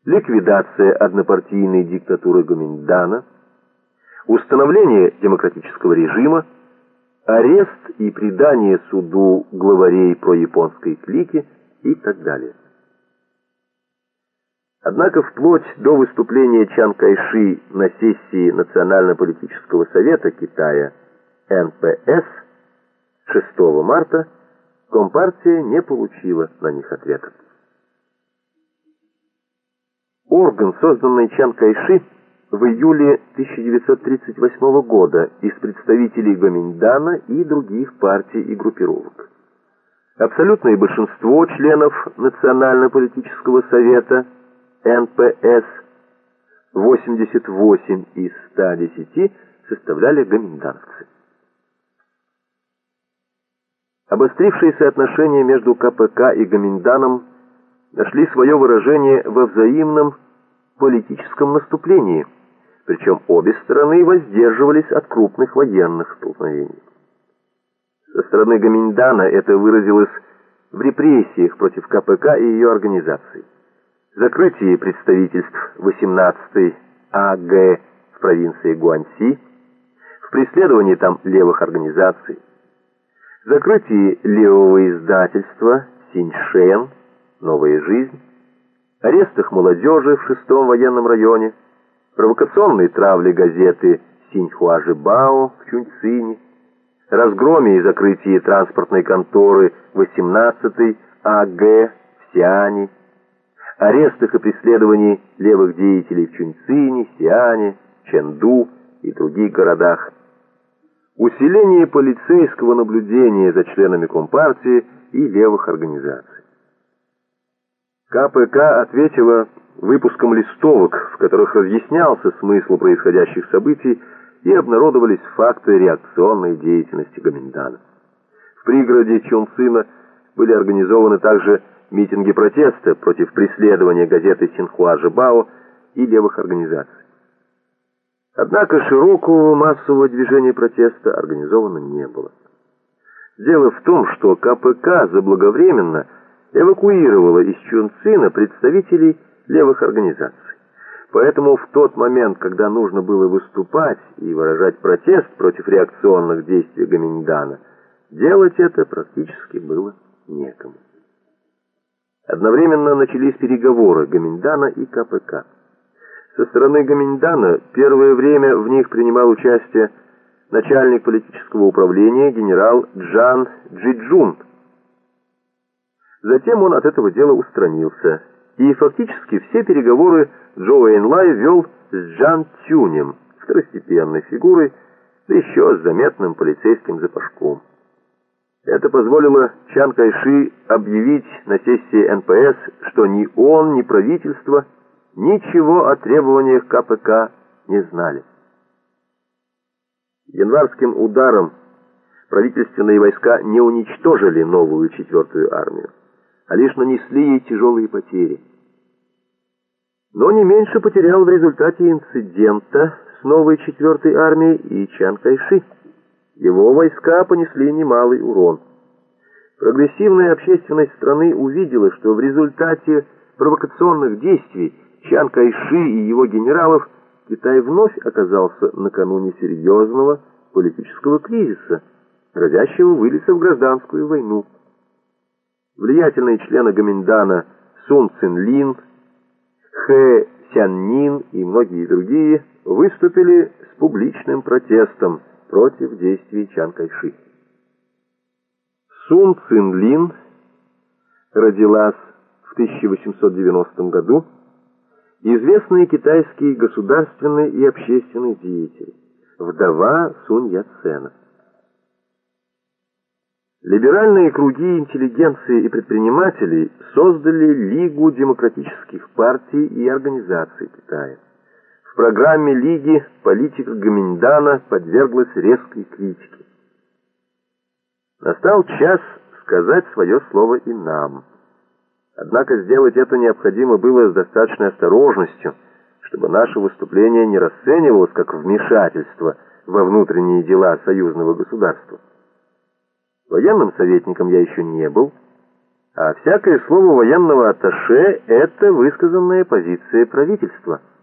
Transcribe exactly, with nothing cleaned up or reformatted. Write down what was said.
ликвидация однопартийной диктатуры Гоминдана, установление демократического режима, арест и предание суду главарей прояпонской клики и так далее. Однако вплоть до выступления Чан Кайши на сессии Национально-политического совета Китая эн пэ эс шестого марта Компартия не получила на них ответа. Орган, созданный Чан Кайши в июле тысяча девятьсот тридцать восьмого года из представителей Гоминдана и других партий и группировок. Абсолютное большинство членов Национально-политического совета эн пэ эс, восемьдесят восемь из ста десяти, составляли гоминданцы. Обострившиеся отношения между ка пэ ка и Гоминданом нашли свое выражение во взаимном политическом наступлении, причем обе стороны воздерживались от крупных военных столкновений. Со стороны Гоминдана это выразилось в репрессиях против ка пэ ка и ее организаций, закрытии представительств восемнадцатой а гэ в провинции Гуанси, в преследовании там левых организаций, закрытии левого издательства Синьшэн «Новая жизнь», арестах молодежи в шестом военном районе, провокационной травле газеты Синьхуа-Жибао в Чуньцине, разгроме и закрытии транспортной конторы восемнадцатой а гэ в Сиане, арестах и преследовании левых деятелей в Чуньцине, Сиане, Чэнду и других городах, усилении полицейского наблюдения за членами Компартии и левых организаций. ка пэ ка ответила выпуском листовок, в которых разъяснялся смысл происходящих событий и обнародовались факты реакционной деятельности Гоминдана. В пригороде Чунцина были организованы также митинги протеста против преследования газеты Синьхуа-Жибао и левых организаций. Однако широкого массового движения протеста организовано не было. Дело в том, что ка пэ ка заблаговременно эвакуировала из Чунцина представителей левых организаций. Поэтому в тот момент, когда нужно было выступать и выражать протест против реакционных действий Гоминдана, делать это практически было некому. Одновременно начались переговоры Гоминдана и ка пэ ка. Со стороны Гоминдана первое время в них принимал участие начальник политического управления генерал Джан Джиджун. Затем он от этого дела устранился, и фактически все переговоры Чжоу Энлай вел с Джан Цюнем, второстепенной фигурой, да еще с заметным полицейским запашком. Это позволило Чан Кайши объявить на сессии эн пэ эс, что ни он, ни правительство ничего о требованиях ка пэ ка не знали. Январским ударом правительственные войска не уничтожили новую четвертую армию, а лишь нанесли ей тяжелые потери. Но не меньше потерял в результате инцидента с новой четвертой армией и Чан Кайши. Его войска понесли немалый урон. Прогрессивная общественность страны увидела, что в результате провокационных действий Чан Кайши и его генералов Китай вновь оказался накануне серьезного политического кризиса, грозящего вылиться в гражданскую войну. Влиятельные члены Гоминдана Сун Цинлин, Хэ Сяннин и многие другие выступили с публичным протестом против действий Чан Кайши. Сун Цинлин родилась в тысяча восемьсот девяностом году, известный китайский государственный и общественный деятель, вдова Сунь Яцена. Либеральные круги интеллигенции и предпринимателей создали Лигу демократических партий и организаций Китая. В программе Лиги политика Гоминдана подверглась резкой критике. Настал час сказать свое слово и нам. Однако сделать это необходимо было с достаточной осторожностью, чтобы наше выступление не расценивалось как вмешательство во внутренние дела союзного государства. Военным советником я еще не был, А всякое слово военного атташе – это высказанная позиция правительства.